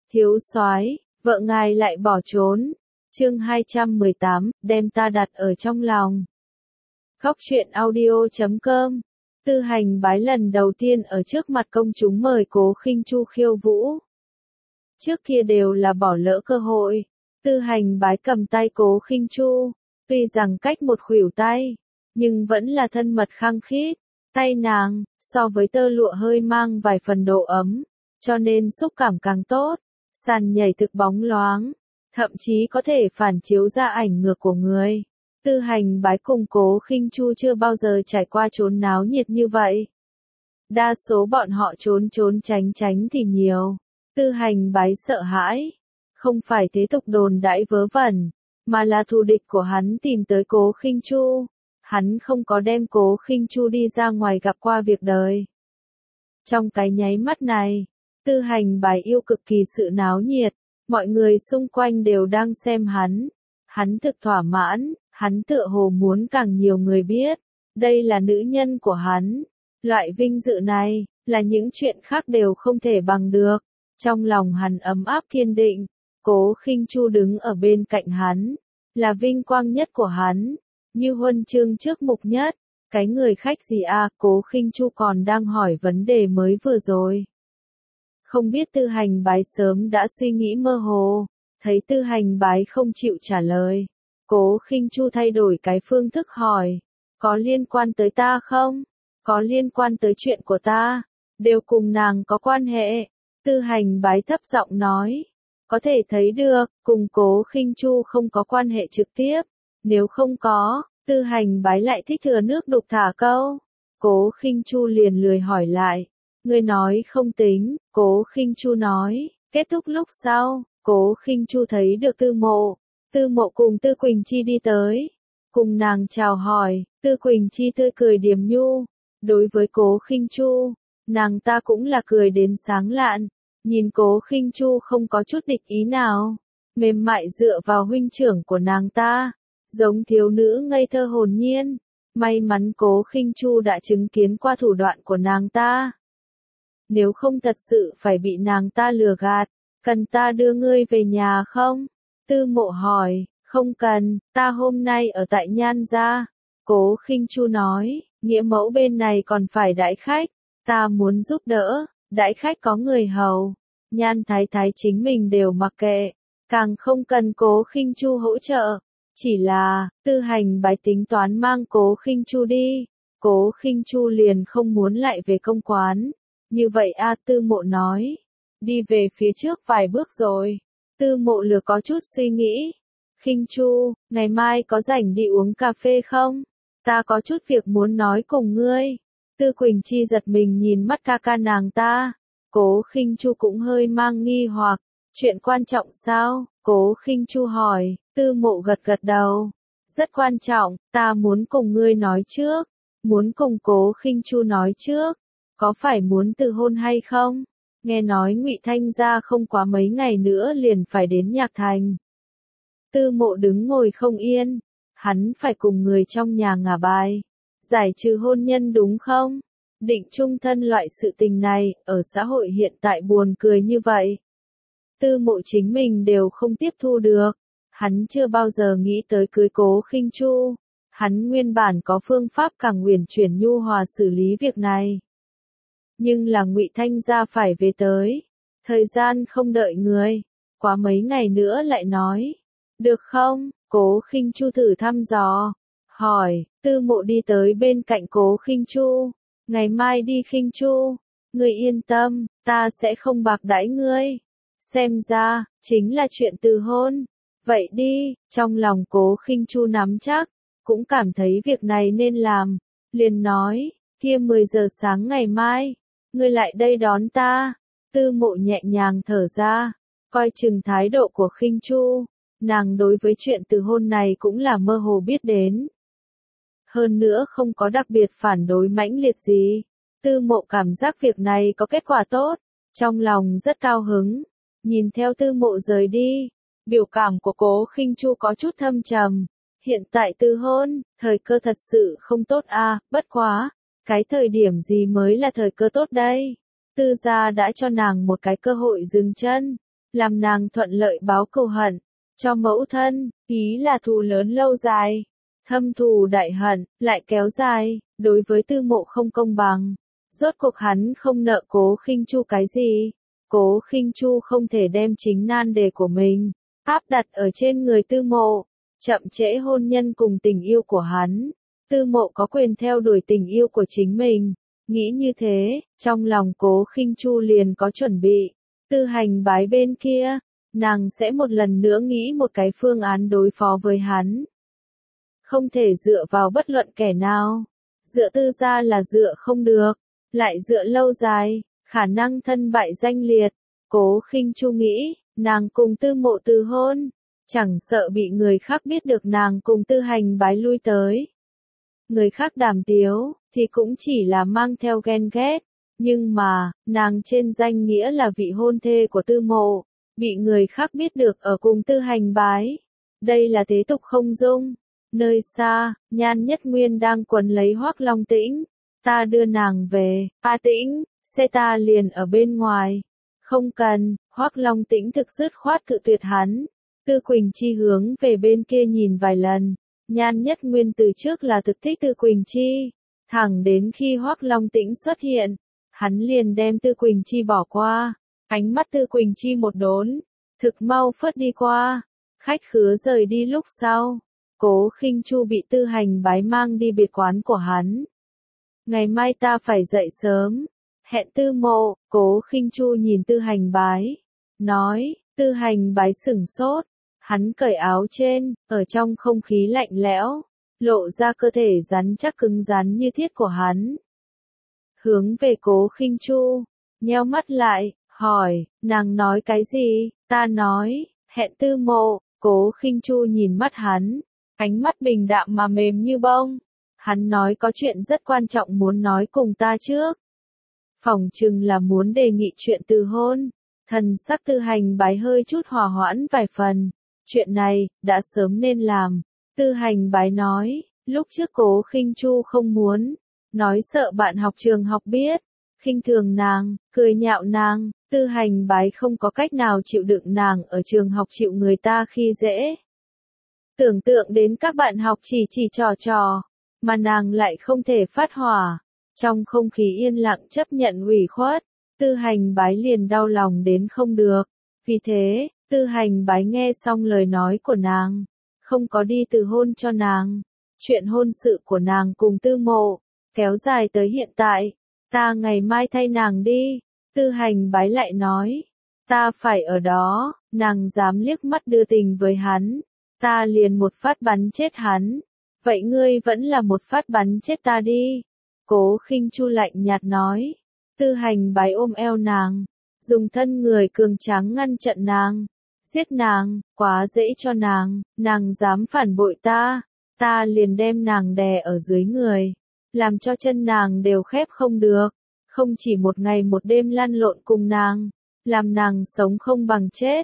Thiếu soái, vợ ngài lại bỏ trốn. Chương 218, đem ta đặt ở trong lòng. Góc truyện audio.com. Tư Hành Bái lần đầu tiên ở trước mặt công chúng mời Cố Khinh Chu khiêu vũ. Trước kia đều là bỏ lỡ cơ hội. Tư Hành Bái cầm tay Cố Khinh Chu, tuy rằng cách một khuỷu tay, nhưng vẫn là thân mật khăng khít. Tay nàng, so với tơ lụa hơi mang vài phần độ ấm, cho nên xúc cảm càng tốt. Sàn nhảy thực bóng loáng, thậm chí có thể phản chiếu ra ảnh ngược của người. Tư Hành Bái cùng Cố Khinh Chu chưa bao giờ trải qua chốn náo nhiệt như vậy. Đa số bọn họ trốn tránh thì nhiều. Tư Hành Bái sợ hãi, không phải thế tục đồn đãi vớ vẩn, mà là thù địch của hắn tìm tới Cố Khinh Chu. Hắn không có đem Cố Khinh Chu đi ra ngoài gặp qua việc đời. Trong cái nháy mắt này, Tư Hành Bái yêu cực kỳ sự náo nhiệt, mọi người xung quanh đều đang xem hắn. Hắn thực thỏa mãn, hắn tựa hồ muốn càng nhiều người biết, đây là nữ nhân của hắn. Loại vinh dự này, là những chuyện khác đều không thể bằng được. Trong lòng hắn ấm áp kiên định, Cố Khinh Chu đứng ở bên cạnh hắn, là vinh quang nhất của hắn, như huân chương trước mục nhất. Cái người khách gì à, Cố Khinh Chu còn đang hỏi vấn đề mới vừa rồi. Không biết Tư Hành Bái sớm đã suy nghĩ mơ hồ, thấy Tư Hành Bái không chịu trả lời. Cố Khinh Chu thay đổi cái phương thức hỏi, có liên quan tới ta không? Có liên quan tới chuyện của ta, đều cùng nàng có quan hệ. Tư Hành Bái thấp giọng nói, có thể thấy được, cùng Cố Khinh Chu không có quan hệ trực tiếp. Nếu không có, Tư Hành Bái lại thích thừa nước đục thả câu. Cố Khinh Chu liền lười hỏi lại. Ngươi nói không tính, Cố Khinh Chu nói. Kết thúc lúc sau, Cố Khinh Chu thấy được Tư Mộ. Tư Mộ cùng Tư Quỳnh Chi đi tới. Cùng nàng chào hỏi, Tư Quỳnh Chi tươi cười điềm nhu. Đối với Cố Khinh Chu, nàng ta cũng là cười đến sáng lạn. Nhìn Cố Khinh Chu không có chút địch ý nào. Mềm mại dựa vào huynh trưởng của nàng ta. Giống thiếu nữ ngây thơ hồn nhiên. May mắn Cố Khinh Chu đã chứng kiến qua thủ đoạn của nàng ta. Nếu không thật sự phải bị nàng ta lừa gạt, cần ta đưa ngươi về nhà không? Tư Mộ hỏi, không cần, ta hôm nay ở tại Nhan gia. Cố Khinh Chu nói, nghĩa mẫu bên này còn phải đãi khách, ta muốn giúp đỡ, đãi khách có người hầu. Nhan thái thái chính mình đều mặc kệ, càng không cần Cố Khinh Chu hỗ trợ. Chỉ là, Tư Hành Bái tính toán mang Cố Khinh Chu đi, Cố Khinh Chu liền không muốn lại về công quán. Như vậy a, Tư Mộ nói. Đi về phía trước vài bước rồi. Tư Mộ lừa có chút suy nghĩ. Khinh Chu, ngày mai có rảnh đi uống cà phê không? Ta có chút việc muốn nói cùng ngươi. Tư Quỳnh Chi giật mình nhìn mắt ca ca nàng ta. Cố Khinh Chu cũng hơi mang nghi hoặc. Chuyện quan trọng sao? Cố Khinh Chu hỏi. Tư Mộ gật gật đầu. Rất quan trọng, ta muốn cùng ngươi nói trước. Muốn cùng Cố Khinh Chu nói trước. Có phải muốn từ hôn hay không? Nghe nói Ngụy Thanh gia không quá mấy ngày nữa liền phải đến Nhạc Thành. Tư Mộ đứng ngồi không yên. Hắn phải cùng người trong nhà ngả bài. Giải trừ hôn nhân đúng không? Định chung thân loại sự tình này, ở xã hội hiện tại buồn cười như vậy. Tư Mộ chính mình đều không tiếp thu được. Hắn chưa bao giờ nghĩ tới cưới Cố Khinh Chu. Hắn nguyên bản có phương pháp càng uyển chuyển nhu hòa xử lý việc này. Nhưng là Ngụy Thanh gia phải về tới. Thời gian không đợi người. Quá mấy ngày nữa lại nói. Được không? Cố Khinh Chu thử thăm dò. Hỏi, Tư Mộ đi tới bên cạnh Cố Khinh Chu. Ngày mai đi Khinh Chu. Ngươi yên tâm, ta sẽ không bạc đãi ngươi. Xem ra, chính là chuyện từ hôn. Vậy đi, trong lòng Cố Khinh Chu nắm chắc. Cũng cảm thấy việc này nên làm. Liền nói, kia 10 giờ sáng ngày mai. Ngươi lại đây đón ta. Tư Mộ nhẹ nhàng thở ra. Coi chừng thái độ của Khinh Chu. Nàng đối với chuyện từ hôn này cũng là mơ hồ biết đến. Hơn nữa không có đặc biệt phản đối mãnh liệt gì. Tư Mộ cảm giác việc này có kết quả tốt. Trong lòng rất cao hứng. Nhìn theo Tư Mộ rời đi. Biểu cảm của Cố Khinh Chu có chút thâm trầm. Hiện tại từ hôn, thời cơ thật sự không tốt à, bất quá. Cái thời điểm gì mới là thời cơ tốt đây? Tư gia đã cho nàng một cái cơ hội dừng chân. làm nàng thuận lợi báo cừu hận cho mẫu thân, ý là thù lớn lâu dài, thâm thù đại hận, lại kéo dài, đối với Tư Mộ không công bằng. Rốt cuộc hắn không nợ Cố Khinh Chu cái gì, Cố Khinh Chu không thể đem chính nan đề của mình áp đặt ở trên người Tư Mộ, chậm trễ hôn nhân cùng tình yêu của hắn. Tư Mộ có quyền theo đuổi tình yêu của chính mình, nghĩ như thế, trong lòng Cố Khinh Chu liền có chuẩn bị. Tư Hành Bái bên kia, nàng sẽ một lần nữa nghĩ một cái phương án đối phó với hắn. Không thể dựa vào bất luận kẻ nào, dựa Tư gia là dựa không được, lại dựa lâu dài, khả năng thân bại danh liệt. Cố Khinh Chu nghĩ, nàng cùng Tư Mộ từ hôn, chẳng sợ bị người khác biết được nàng cùng Tư Hành Bái lui tới. Người khác đàm tiếu, thì cũng chỉ là mang theo ghen ghét, nhưng mà, nàng trên danh nghĩa là vị hôn thê của Tư Mộ, bị người khác biết được ở cùng Tư Hành Bái. Đây là thế tục không dung. Nơi xa, Nhan Nhất Nguyên đang quấn lấy Hoắc Long Tĩnh. Ta đưa nàng về, A Tĩnh, xe ta liền ở bên ngoài. Không cần, Hoắc Long Tĩnh thực dứt khoát cự tuyệt hắn. Tư Quỳnh Chi hướng về bên kia nhìn vài lần. Nhan Nhất Nguyên từ trước là thực thích Tư Quỳnh Chi. Thẳng đến khi Hoắc Long Tĩnh xuất hiện, hắn liền đem Tư Quỳnh Chi bỏ qua. Ánh mắt Tư Quỳnh Chi một đốn, thực mau phớt đi qua. Khách khứa rời đi lúc sau, Cố Khinh Chu bị Tư Hành Bái mang đi biệt quán của hắn. Ngày mai ta phải dậy sớm, hẹn Tư Mộ. Cố Khinh Chu nhìn Tư Hành Bái, nói. Tư Hành Bái sửng sốt, hắn cởi áo trên, ở trong không khí lạnh lẽo, lộ ra cơ thể rắn chắc cứng rắn như thiết của hắn. Hướng về Cố Khinh Chu, nheo mắt lại, hỏi, nàng nói cái gì? Ta nói, hẹn Tư Mộ. Cố Khinh Chu nhìn mắt hắn, ánh mắt bình đạm mà mềm như bông. Hắn nói có chuyện rất quan trọng muốn nói cùng ta trước. Phỏng chừng là muốn đề nghị chuyện từ hôn. Thần sắc Tư Hành Bái hơi chút hòa hoãn vài phần. Chuyện này, đã sớm nên làm. Tư Hành Bái nói, lúc trước Cố Khinh Chu không muốn. Nói sợ bạn học trường học biết. Khinh thường nàng, cười nhạo nàng. Tư Hành Bái không có cách nào chịu đựng nàng ở trường học chịu người ta khi dễ. Tưởng tượng đến các bạn học chỉ trò, mà nàng lại không thể phát hỏa. Trong không khí yên lặng chấp nhận ủy khuất, Tư Hành Bái liền đau lòng đến không được. Vì thế, Tư Hành Bái nghe xong lời nói của nàng, không có đi từ hôn cho nàng. Chuyện hôn sự của nàng cùng Tư Mộ, kéo dài tới hiện tại, ta ngày mai thay nàng đi. Tư Hành Bái lại nói, ta phải ở đó, nàng dám liếc mắt đưa tình với hắn, ta liền một phát bắn chết hắn. Vậy ngươi vẫn là một phát bắn chết ta đi. Cố Khinh Chu lạnh nhạt nói. Tư Hành Bái ôm eo nàng, dùng thân người cường tráng ngăn chặn nàng. Giết nàng, quá dễ cho nàng dám phản bội ta liền đem nàng đè ở dưới người, làm cho chân nàng đều khép không được. Không chỉ một ngày một đêm lăn lộn cùng nàng, làm nàng sống không bằng chết.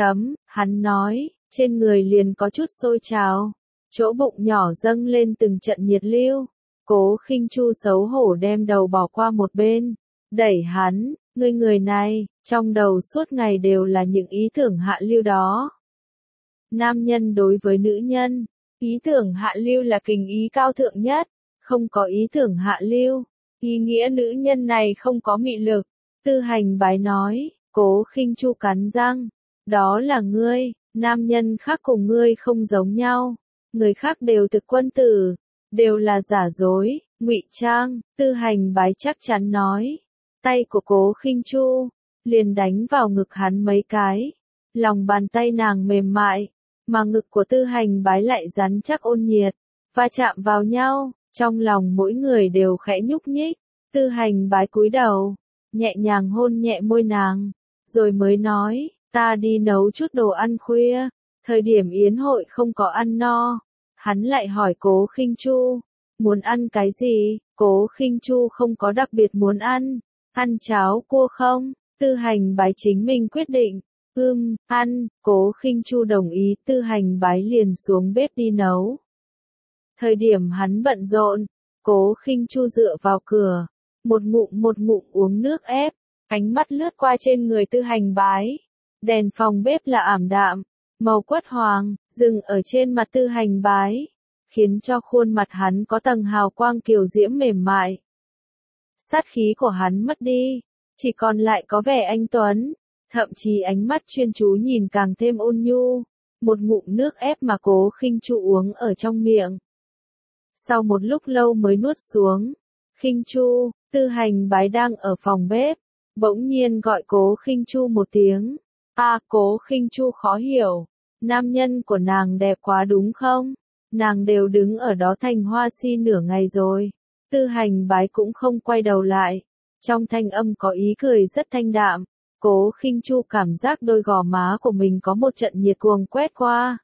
Hắn nói, trên người liền có chút sôi trào, chỗ bụng nhỏ dâng lên từng trận nhiệt lưu. Cố Khinh Chu xấu hổ đem đầu bỏ qua một bên, đẩy hắn, ngươi người này, trong đầu suốt ngày đều là những ý tưởng hạ lưu đó. Nam nhân đối với nữ nhân, ý tưởng hạ lưu là kình ý cao thượng nhất, không có ý tưởng hạ lưu, ý nghĩa nữ nhân này không có mị lực. Tư Hành Bái nói. Cố Khinh Chu cắn răng, đó là ngươi, nam nhân khác cùng ngươi không giống nhau, người khác đều thực quân tử, đều là giả dối, ngụy trang. Tư Hành Bái chắc chắn nói. Tay của Cố Khinh Chu liền đánh vào ngực hắn mấy cái, lòng bàn tay nàng mềm mại, mà ngực của Tư Hành Bái lại rắn chắc ôn nhiệt, va chạm vào nhau, trong lòng mỗi người đều khẽ nhúc nhích. Tư Hành Bái cúi đầu, nhẹ nhàng hôn nhẹ môi nàng, rồi mới nói, ta đi nấu chút đồ ăn khuya. Thời điểm yến hội không có ăn no, hắn lại hỏi Cố Khinh Chu, muốn ăn cái gì? Cố Khinh Chu không có đặc biệt muốn ăn cháo cua không? Tư Hành Bái chính mình quyết định, ăn. Cố Khinh Chu đồng ý. Tư Hành Bái liền xuống bếp đi nấu. Thời điểm hắn bận rộn, Cố Khinh Chu dựa vào cửa, một ngụm uống nước ép, ánh mắt lướt qua trên người Tư Hành Bái, Đèn phòng bếp là ảm đạm, màu quất hoàng, dừng ở trên mặt Tư Hành Bái, khiến cho khuôn mặt hắn có tầng hào quang kiều diễm mềm mại. Sát khí của hắn mất đi, chỉ còn lại có vẻ anh tuấn, thậm chí ánh mắt chuyên chú nhìn càng thêm ôn nhu, một ngụm nước ép mà Cố Khinh Chu uống ở trong miệng. Sau một lúc lâu mới nuốt xuống, Khinh Chu, Tư Hành Bái đang ở phòng bếp, bỗng nhiên gọi Cố Khinh Chu một tiếng. Cố Khinh Chu khó hiểu, nam nhân của nàng đẹp quá đúng không? Nàng đều đứng ở đó thành hoa si nửa ngày rồi. Tư Hành Bái cũng không quay đầu lại, trong thanh âm có ý cười rất thanh đạm. Cố Khinh Chu cảm giác đôi gò má của mình có một trận nhiệt cuồng quét qua.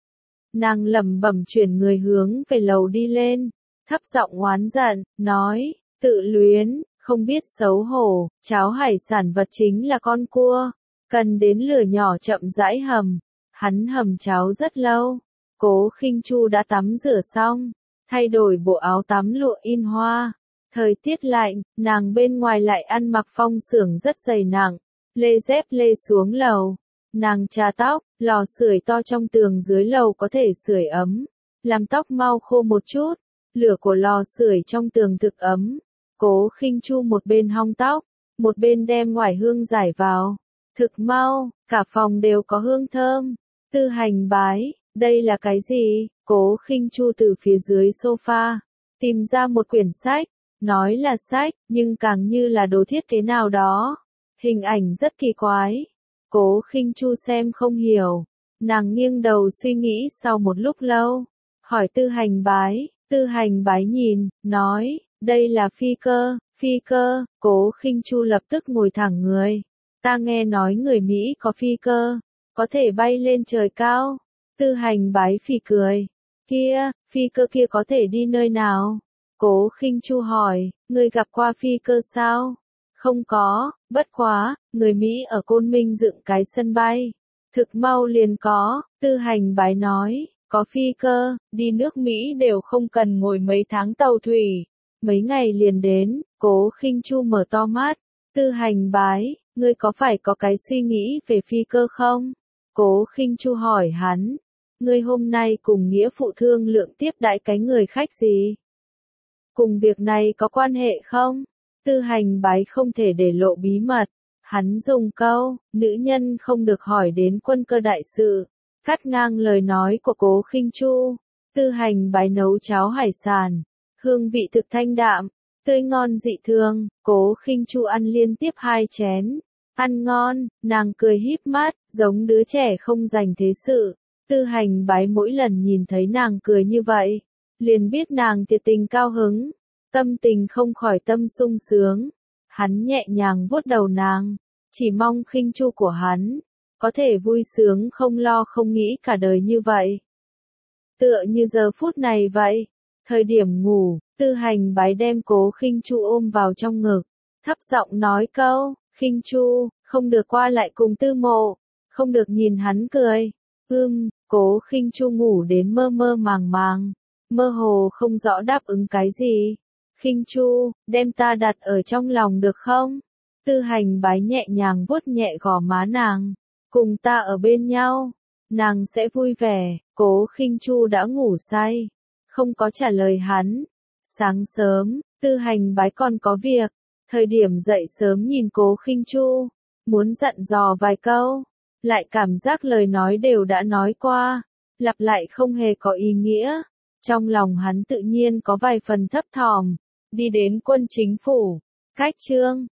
Nàng lẩm bẩm chuyển người hướng về lầu đi lên, thấp giọng oán giận, nói, tự luyến, không biết xấu hổ, cháo hải sản vật chính là con cua, cần đến lửa nhỏ chậm rãi hầm. Hắn hầm cháo rất lâu. Cố Khinh Chu đã tắm rửa xong, thay đổi bộ áo tắm lụa in hoa. Thời tiết lạnh, nàng bên ngoài lại ăn mặc phong sưởng rất dày nặng, lê dép lê xuống lầu. Nàng chà tóc, lò sưởi to trong tường dưới lầu có thể sưởi ấm, làm tóc mau khô một chút. Lửa của lò sưởi trong tường thực ấm. Cố Khinh Chu một bên hong tóc, một bên đem ngoại hương giải vào. Thực mau, cả phòng đều có hương thơm. Tư Hành Bái, đây là cái gì? Cố Khinh Chu từ phía dưới sofa tìm ra một quyển sách, nói là sách, nhưng càng như là đồ thiết kế nào đó. Hình ảnh rất kỳ quái. Cố Khinh Chu xem không hiểu, nàng nghiêng đầu suy nghĩ sau một lúc lâu, hỏi Tư Hành Bái. Tư Hành Bái nhìn, nói, đây là phi cơ. Phi cơ. Cố Khinh Chu lập tức ngồi thẳng người. Ta nghe nói người Mỹ có phi cơ, có thể bay lên trời cao. Tư Hành Bái phì cười. Kia, phi cơ kia có thể đi nơi nào? Cố Khinh Chu hỏi, ngươi gặp qua phi cơ sao? Không có, bất quá, người Mỹ ở Côn Minh dựng cái sân bay. Thực mau liền có. Tư Hành Bái nói, có phi cơ, đi nước Mỹ đều không cần ngồi mấy tháng tàu thủy. Mấy ngày liền đến. Cố Khinh Chu mở to mắt. Tư Hành Bái, ngươi có phải có cái suy nghĩ về phi cơ không? Cố Khinh Chu hỏi hắn. Ngươi hôm nay cùng nghĩa phụ thương lượng tiếp đãi cái người khách gì? Cùng việc này có quan hệ không? Tư Hành Bái không thể để lộ bí mật. Hắn dùng câu, nữ nhân không được hỏi đến quân cơ đại sự, cắt ngang lời nói của Cố Khinh Chu. Tư Hành Bái nấu cháo hải sản, hương vị thực thanh đạm, tươi ngon dị thường. Cố Khinh Chu ăn liên tiếp 2 chén. Ăn ngon, nàng cười híp mắt, giống đứa trẻ không dành thế sự. Tư Hành Bái mỗi lần nhìn thấy nàng cười như vậy, liền biết nàng thiệt tình cao hứng, tâm tình không khỏi tâm sung sướng. Hắn nhẹ nhàng vuốt đầu nàng, chỉ mong Khinh Chu của hắn có thể vui sướng không lo không nghĩ cả đời như vậy. Tựa như giờ phút này vậy, thời điểm ngủ, Tư Hành Bái đem Cố Khinh Chu ôm vào trong ngực, thấp giọng nói câu, Khinh Chu, không được qua lại cùng Tư Mộ, không được nhìn hắn cười. Cố Khinh Chu ngủ đến mơ mơ màng màng, mơ hồ không rõ đáp ứng cái gì. Khinh Chu, đem ta đặt ở trong lòng được không? Tư Hành Bái nhẹ nhàng vuốt nhẹ gò má nàng, cùng ta ở bên nhau, nàng sẽ vui vẻ. Cố Khinh Chu đã ngủ say, không có trả lời hắn. Sáng sớm, Tư Hành Bái còn có việc, thời điểm dậy sớm nhìn Cố Khinh Chu, muốn dặn dò vài câu, lại cảm giác lời nói đều đã nói qua, lặp lại không hề có ý nghĩa. Trong lòng hắn tự nhiên có vài phần thấp thỏm. Đi đến Quân Chính phủ, cách chương